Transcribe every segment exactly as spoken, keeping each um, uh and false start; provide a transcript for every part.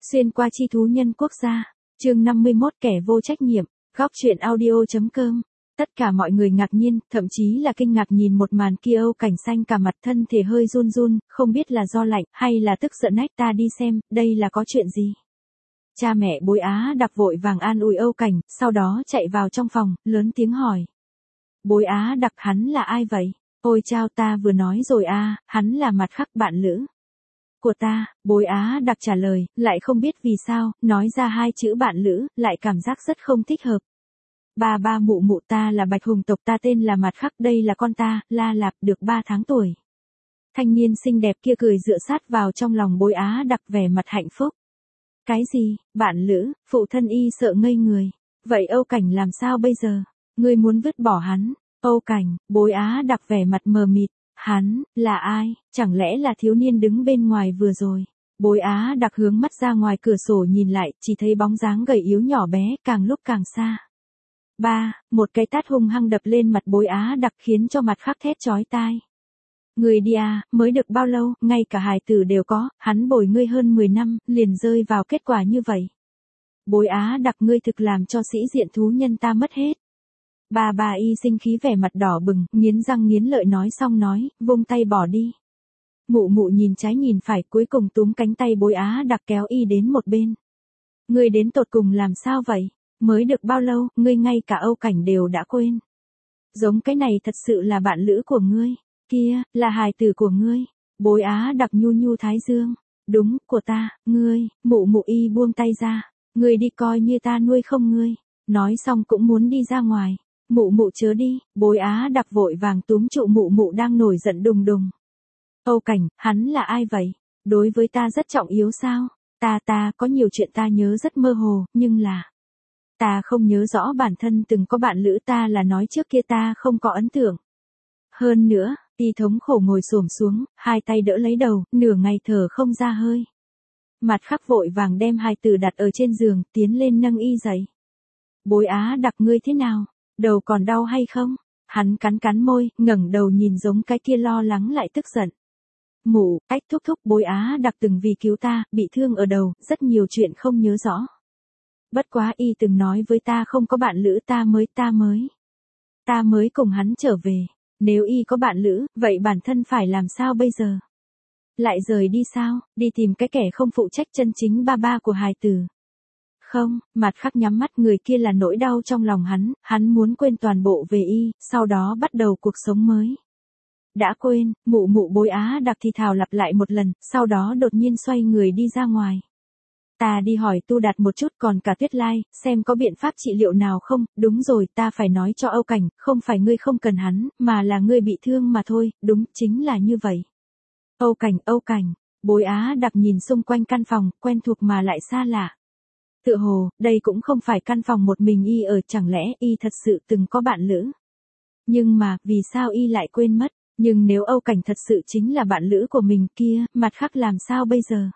Xuyên qua chi thú nhân quốc gia, chương năm mươi mốt kẻ vô trách nhiệm, góc truyện audio.com. Tất cả mọi người ngạc nhiên, thậm chí là kinh ngạc nhìn một màn kia. Âu Cảnh xanh cả mặt, thân thể hơi run run, không biết là do lạnh hay là tức giận. Nách ta đi xem, đây là có chuyện gì? Cha mẹ Bối Á Đặc vội vàng an ủi Âu Cảnh, sau đó chạy vào trong phòng, lớn tiếng hỏi. Bối Á Đặc, hắn là ai vậy? Ôi chao, ta vừa nói rồi a, hắn là mặt khắc bạn lữ của ta. Bối Á Đặc trả lời, lại không biết vì sao, nói ra hai chữ bạn lữ, lại cảm giác rất không thích hợp. Ba ba mụ mụ, ta là Bạch Hùng tộc, ta tên là Mặt Khắc, đây là con ta, La Lạp, được ba tháng tuổi. Thanh niên xinh đẹp kia cười dựa sát vào trong lòng Bối Á Đặc, vẻ mặt hạnh phúc. Cái gì, bạn lữ? Phụ thân y sợ ngây người. Vậy Âu Cảnh làm sao bây giờ? Ngươi muốn vứt bỏ hắn? Âu Cảnh, Bối Á Đặc vẻ mặt mờ mịt. Hắn, là ai? Chẳng lẽ là thiếu niên đứng bên ngoài vừa rồi? Bối Á Đặc hướng mắt ra ngoài cửa sổ nhìn lại, chỉ thấy bóng dáng gầy yếu nhỏ bé, càng lúc càng xa. Ba, một cái tát hung hăng đập lên mặt Bối Á Đặc khiến cho Mặt Khắc thét chói tai. Người đi à, mới được bao lâu, ngay cả hài tử đều có, hắn bồi ngươi hơn mười năm, liền rơi vào kết quả như vậy. Bối Á Đặc, ngươi thực làm cho sĩ diện thú nhân ta mất hết. Bà bà y sinh khí, vẻ mặt đỏ bừng, nghiến răng nghiến lợi, nói xong nói, vung tay bỏ đi. Mụ mụ nhìn trái nhìn phải, cuối cùng túm cánh tay Bối Á Đặc kéo y đến một bên. Ngươi đến tột cùng làm sao vậy? Mới được bao lâu, ngươi ngay cả Âu Cảnh đều đã quên. Giống cái này thật sự là bạn lữ của ngươi, kia, là hài tử của ngươi. Bối Á Đặc nhu nhu thái dương. Đúng, của ta, ngươi. Mụ mụ y buông tay ra. Ngươi đi, coi như ta nuôi không ngươi. Nói xong cũng muốn đi ra ngoài. Mụ mụ chớ đi. Bối Á Đặc vội vàng túm trụ mụ mụ đang nổi giận đùng đùng. Âu Cảnh, hắn là ai vậy? Đối với ta rất trọng yếu sao? Ta ta có nhiều chuyện ta nhớ rất mơ hồ, nhưng là ta không nhớ rõ bản thân từng có bạn lữ, ta là nói trước kia ta không có ấn tượng. Hơn nữa, y thống khổ ngồi xổm xuống, hai tay đỡ lấy đầu, nửa ngày thở không ra hơi. Mặt Khắc vội vàng đem hai từ đặt ở trên giường, tiến lên nâng y dậy. Bối Á Đặc, ngươi thế nào? Đầu còn đau hay không? Hắn cắn cắn môi, ngẩng đầu nhìn giống cái kia, lo lắng lại tức giận. Mụ, ách thúc thúc, Bối Á Đặc từng vì cứu ta, bị thương ở đầu, rất nhiều chuyện không nhớ rõ. Bất quá y từng nói với ta không có bạn lữ, ta mới, ta mới. Ta mới cùng hắn trở về. Nếu y có bạn lữ, vậy bản thân phải làm sao bây giờ? Lại rời đi sao? Đi tìm cái kẻ không phụ trách chân chính ba ba của hài tử. Không, Mặt Khắc nhắm mắt, người kia là nỗi đau trong lòng hắn, hắn muốn quên toàn bộ về y, sau đó bắt đầu cuộc sống mới. Đã quên, mụ mụ Bối Á Đặc thì thào lặp lại một lần, sau đó đột nhiên xoay người đi ra ngoài. Ta đi hỏi Tu Đạt một chút, còn cả Tuyết Lai, xem có biện pháp trị liệu nào không. Đúng rồi, ta phải nói cho Âu Cảnh, không phải ngươi không cần hắn, mà là ngươi bị thương mà thôi, đúng, chính là như vậy. Âu Cảnh, Âu Cảnh, Bối Á Đặc nhìn xung quanh căn phòng, quen thuộc mà lại xa lạ. Tựa hồ, đây cũng không phải căn phòng một mình y ở, chẳng lẽ y thật sự từng có bạn lữ? Nhưng mà, vì sao y lại quên mất? Nhưng nếu Âu Cảnh thật sự chính là bạn lữ của mình kia, Mặt Khắc làm sao bây giờ?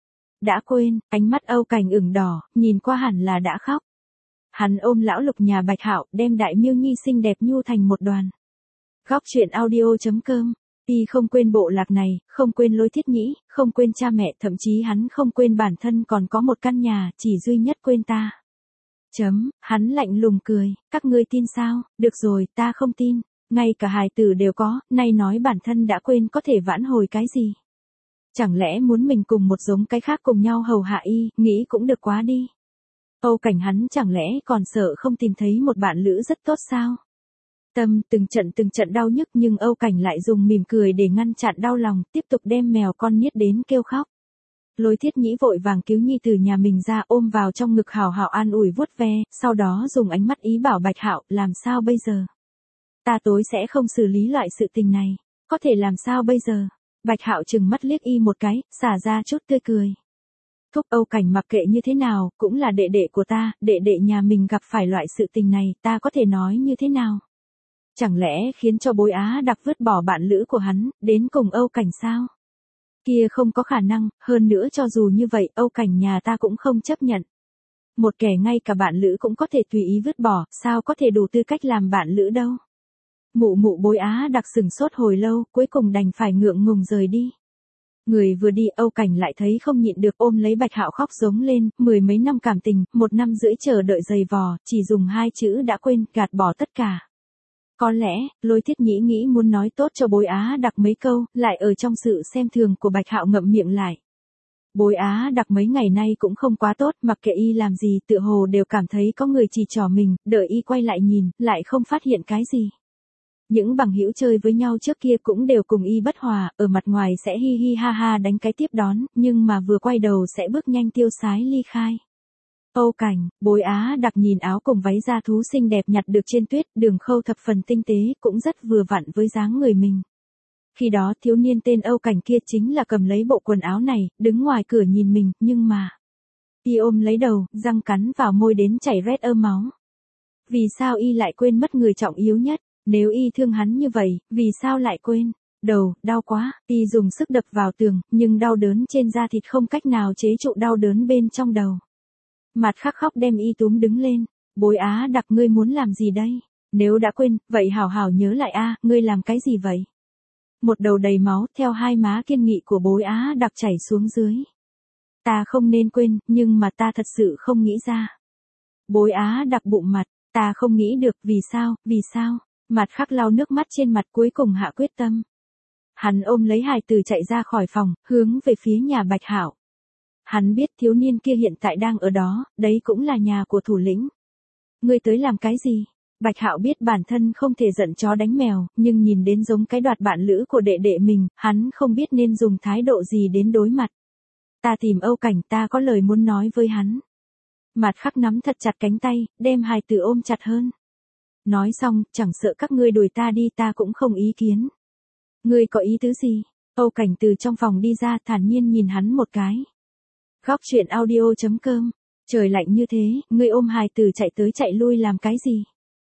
Đã quên, ánh mắt Âu Cảnh ửng đỏ, nhìn qua hẳn là đã khóc. Hắn ôm lão lục nhà Bạch Hạo, đem Đại Miêu Nhi xinh đẹp nhu thành một đoàn. Góc truyện audio.com. Y không quên bộ lạc này, không quên Lôi Thiết Nhĩ, không quên cha mẹ, thậm chí hắn không quên bản thân còn có một căn nhà, chỉ duy nhất quên ta. Chấm, hắn lạnh lùng cười, các ngươi tin sao? Được rồi, ta không tin. Ngay cả hài tử đều có, nay nói bản thân đã quên có thể vãn hồi cái gì? Chẳng lẽ muốn mình cùng một giống cái khác cùng nhau hầu hạ y, nghĩ cũng được quá đi. Âu Cảnh hắn chẳng lẽ còn sợ không tìm thấy một bạn lữ rất tốt sao? Tâm từng trận từng trận đau nhức, nhưng Âu Cảnh lại dùng mỉm cười để ngăn chặn đau lòng, tiếp tục đem mèo con niết đến kêu khóc. Lôi Thiết Nhĩ vội vàng cứu nhi từ nhà mình ra, ôm vào trong ngực hào hào an ủi vuốt ve, sau đó dùng ánh mắt ý bảo Bạch Hạo, làm sao bây giờ? Ta tối sẽ không xử lý loại sự tình này, có thể làm sao bây giờ? Bạch Hạo trừng mắt liếc y một cái, xả ra chút tươi cười. Thúc, Âu Cảnh mặc kệ như thế nào, cũng là đệ đệ của ta, đệ đệ nhà mình gặp phải loại sự tình này, ta có thể nói như thế nào? Chẳng lẽ khiến cho Bối Á Đặc vứt bỏ bạn lữ của hắn, đến cùng Âu Cảnh sao? Kia không có khả năng, hơn nữa cho dù như vậy, Âu Cảnh nhà ta cũng không chấp nhận. Một kẻ ngay cả bạn lữ cũng có thể tùy ý vứt bỏ, sao có thể đủ tư cách làm bạn lữ đâu? Mụ mụ Bối Á Đặc sừng sốt hồi lâu, cuối cùng đành phải ngượng ngùng rời đi. Người vừa đi Âu Cảnh lại thấy không nhịn được ôm lấy Bạch Hạo khóc giống lên, mười mấy năm cảm tình, một năm rưỡi chờ đợi dày vò, chỉ dùng hai chữ đã quên, gạt bỏ tất cả. Có lẽ, Lôi Thiết Nhĩ nghĩ muốn nói tốt cho Bối Á Đặc mấy câu, lại ở trong sự xem thường của Bạch Hạo ngậm miệng lại. Bối Á Đặc mấy ngày nay cũng không quá tốt, mặc kệ y làm gì tựa hồ đều cảm thấy có người chỉ trỏ mình, đợi y quay lại nhìn, lại không phát hiện cái gì. Những bằng hữu chơi với nhau trước kia cũng đều cùng y bất hòa, ở mặt ngoài sẽ hi hi ha ha đánh cái tiếp đón, nhưng mà vừa quay đầu sẽ bước nhanh tiêu sái ly khai. Âu Cảnh, Bối Á Đặc nhìn áo cùng váy da thú xinh đẹp nhặt được trên tuyết, đường khâu thập phần tinh tế, cũng rất vừa vặn với dáng người mình. Khi đó thiếu niên tên Âu Cảnh kia chính là cầm lấy bộ quần áo này, đứng ngoài cửa nhìn mình, nhưng mà... Y ôm lấy đầu, răng cắn vào môi đến chảy rét ơ máu. Vì sao y lại quên mất người trọng yếu nhất? Nếu y thương hắn như vậy, vì sao lại quên? Đầu, đau quá, y dùng sức đập vào tường, nhưng đau đớn trên da thịt không cách nào chế trụ đau đớn bên trong đầu. Mặt khắc khóc đem y túm đứng lên. Bối Á Đặc, ngươi muốn làm gì đây? Nếu đã quên, vậy hảo hảo nhớ lại a, ngươi làm cái gì vậy? Một đầu đầy máu, theo hai má kiên nghị của Bối Á Đặc chảy xuống dưới. Ta không nên quên, nhưng mà ta thật sự không nghĩ ra. Bối Á Đặc bụng mặt, ta không nghĩ được, vì sao, vì sao? Mặt khắc lau nước mắt trên mặt cuối cùng hạ quyết tâm. Hắn ôm lấy hài tử chạy ra khỏi phòng, hướng về phía nhà Bạch Hạo. Hắn biết thiếu niên kia hiện tại đang ở đó, đấy cũng là nhà của thủ lĩnh. Ngươi tới làm cái gì? Bạch Hạo biết bản thân không thể giận chó đánh mèo, nhưng nhìn đến giống cái đoạt bạn lữ của đệ đệ mình, hắn không biết nên dùng thái độ gì đến đối mặt. Ta tìm Âu Cảnh, ta có lời muốn nói với hắn. Mặt khắc nắm thật chặt cánh tay, đem hài tử ôm chặt hơn. Nói xong, chẳng sợ các ngươi đuổi ta đi, ta cũng không ý kiến. Ngươi có ý tứ gì? Âu Cảnh từ trong phòng đi ra, thản nhiên nhìn hắn một cái. Góc truyện audio chấm com. Trời lạnh như thế, ngươi ôm hài tử chạy tới chạy lui làm cái gì?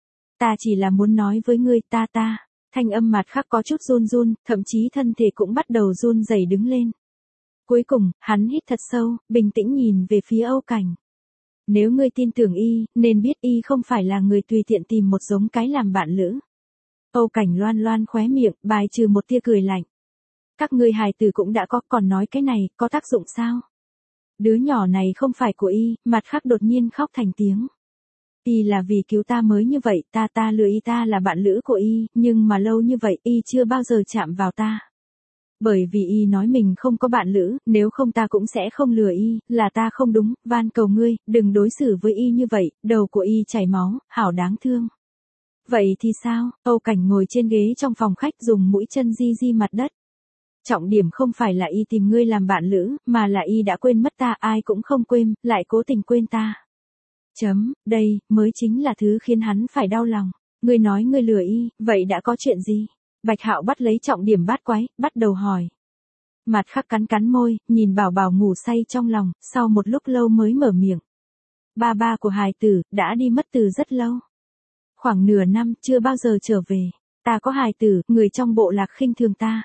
Ta chỉ là muốn nói với ngươi, ta ta. Thanh âm mặt khắc có chút run run, thậm chí thân thể cũng bắt đầu run rẩy đứng lên. Cuối cùng, hắn hít thật sâu, bình tĩnh nhìn về phía Âu Cảnh. Nếu ngươi tin tưởng y, nên biết y không phải là người tùy tiện tìm một giống cái làm bạn lữ. Âu Cảnh loan loan khóe miệng, bài trừ một tia cười lạnh. Các ngươi hài tử cũng đã có, còn nói cái này, có tác dụng sao? Đứa nhỏ này không phải của y, mặt khắc đột nhiên khóc thành tiếng. Y là vì cứu ta mới như vậy, ta ta lừa y, ta là bạn lữ của y, nhưng mà lâu như vậy y chưa bao giờ chạm vào ta. Bởi vì y nói mình không có bạn lữ, nếu không ta cũng sẽ không lừa y, là ta không đúng, van cầu ngươi, đừng đối xử với y như vậy, đầu của y chảy máu, hảo đáng thương. Vậy thì sao? Âu Cảnh ngồi trên ghế trong phòng khách dùng mũi chân di di mặt đất. Trọng điểm không phải là y tìm ngươi làm bạn lữ, mà là y đã quên mất ta, ai cũng không quên, lại cố tình quên ta. Chấm, đây, mới chính là thứ khiến hắn phải đau lòng. Ngươi nói ngươi lừa y, vậy đã có chuyện gì? Bạch Hạo bắt lấy trọng điểm bát quái, bắt đầu hỏi. Mặt khắc cắn cắn môi, nhìn bảo bảo ngủ say trong lòng, sau một lúc lâu mới mở miệng. Ba ba của hài tử, đã đi mất từ rất lâu. Khoảng nửa năm, chưa bao giờ trở về. Ta có hài tử, người trong bộ lạc khinh thường ta.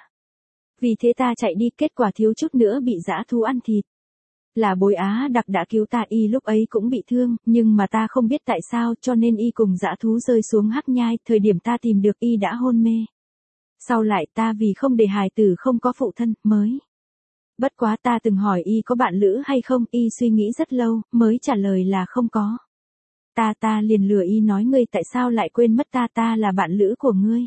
Vì thế ta chạy đi, kết quả thiếu chút nữa bị dã thú ăn thịt. Là Bối Á Đặc đã cứu ta, y lúc ấy cũng bị thương, nhưng mà ta không biết tại sao, cho nên y cùng dã thú rơi xuống hắc nhai, thời điểm ta tìm được y đã hôn mê. Sau lại ta vì không để hài tử không có phụ thân, mới. Bất quá ta từng hỏi y có bạn lữ hay không, y suy nghĩ rất lâu, mới trả lời là không có. Ta ta liền lừa y nói ngươi tại sao lại quên mất ta, ta là bạn lữ của ngươi.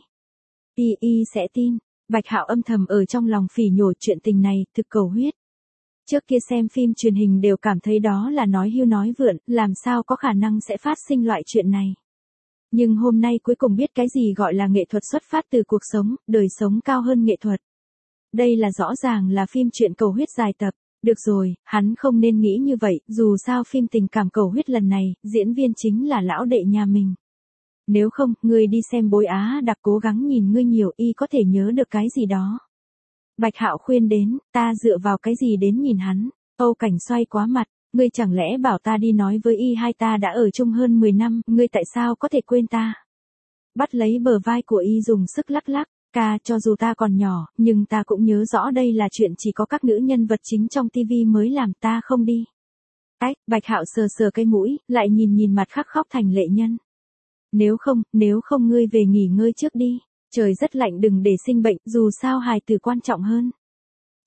Y y sẽ tin. Bạch Hạo âm thầm ở trong lòng phỉ nhổ, chuyện tình này, thực cầu huyết. Trước kia xem phim truyền hình đều cảm thấy đó là nói hưu nói vượn, làm sao có khả năng sẽ phát sinh loại chuyện này. Nhưng hôm nay cuối cùng biết cái gì gọi là nghệ thuật xuất phát từ cuộc sống, đời sống cao hơn nghệ thuật. Đây là rõ ràng là phim truyện cầu huyết dài tập. Được rồi, hắn không nên nghĩ như vậy, dù sao phim tình cảm cầu huyết lần này, diễn viên chính là lão đệ nhà mình. Nếu không, ngươi đi xem Bối Á Đặc cố gắng nhìn ngươi nhiều, y có thể nhớ được cái gì đó. Bạch Hạo khuyên đến, ta dựa vào cái gì đến nhìn hắn? Âu Cảnh xoay quá mặt, ngươi chẳng lẽ bảo ta đi nói với y hai ta đã ở chung hơn mười năm, ngươi tại sao có thể quên ta? Bắt lấy bờ vai của y dùng sức lắc lắc, ca, cho dù ta còn nhỏ, nhưng ta cũng nhớ rõ đây là chuyện chỉ có các nữ nhân vật chính trong tivi mới làm, ta không đi. Ách, Bạch Hạo sờ sờ cái mũi, lại nhìn nhìn mặt khắc khóc thành lệ nhân. Nếu không, nếu không ngươi về nghỉ ngơi trước đi. Trời rất lạnh, đừng để sinh bệnh, dù sao hài tử quan trọng hơn.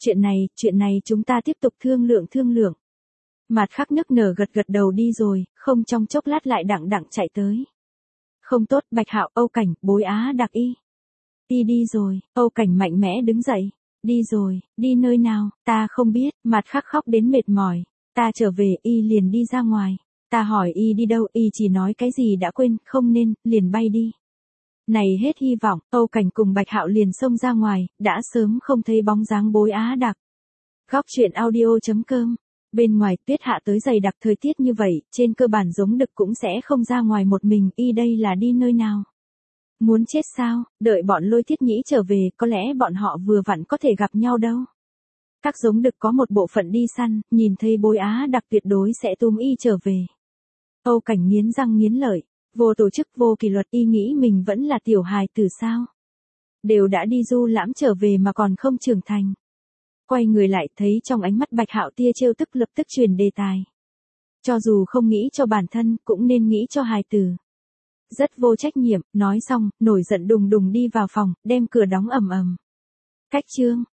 Chuyện này, chuyện này chúng ta tiếp tục thương lượng thương lượng. Mạt Khắc nức nở gật gật đầu đi rồi, không trong chốc lát lại đặng đặng chạy tới. Không tốt, Bạch Hạo, Âu Cảnh, Bối Á Đặc y. Y đi rồi, Âu Cảnh mạnh mẽ đứng dậy. Đi rồi, đi nơi nào, ta không biết, Mạt Khắc khóc đến mệt mỏi. Ta trở về, y liền đi ra ngoài. Ta hỏi y đi đâu, y chỉ nói cái gì đã quên, không nên, liền bay đi. Này hết hy vọng, Âu Cảnh cùng Bạch Hạo liền xông ra ngoài, đã sớm không thấy bóng dáng Bối Á Đặc. Góc truyện audio chấm com. Bên ngoài tuyết hạ tới dày đặc, thời tiết như vậy, trên cơ bản giống đực cũng sẽ không ra ngoài một mình, y đây là đi nơi nào? Muốn chết sao, đợi bọn Lôi Thiết Nhĩ trở về, có lẽ bọn họ vừa vặn có thể gặp nhau đâu. Các giống đực có một bộ phận đi săn, nhìn thấy Bối Á Đặc tuyệt đối sẽ túm y trở về. Âu Cảnh nghiến răng nghiến lợi, vô tổ chức vô kỷ luật, y nghĩ mình vẫn là tiểu hài tử sao? Đều đã đi du lãm trở về mà còn không trưởng thành. Quay người lại thấy trong ánh mắt Bạch Hạo tia trêu tức, lập tức truyền đề tài. Cho dù không nghĩ cho bản thân, cũng nên nghĩ cho hài tử. Rất vô trách nhiệm, nói xong, nổi giận đùng đùng đi vào phòng, đem cửa đóng ầm ầm. Cách chương.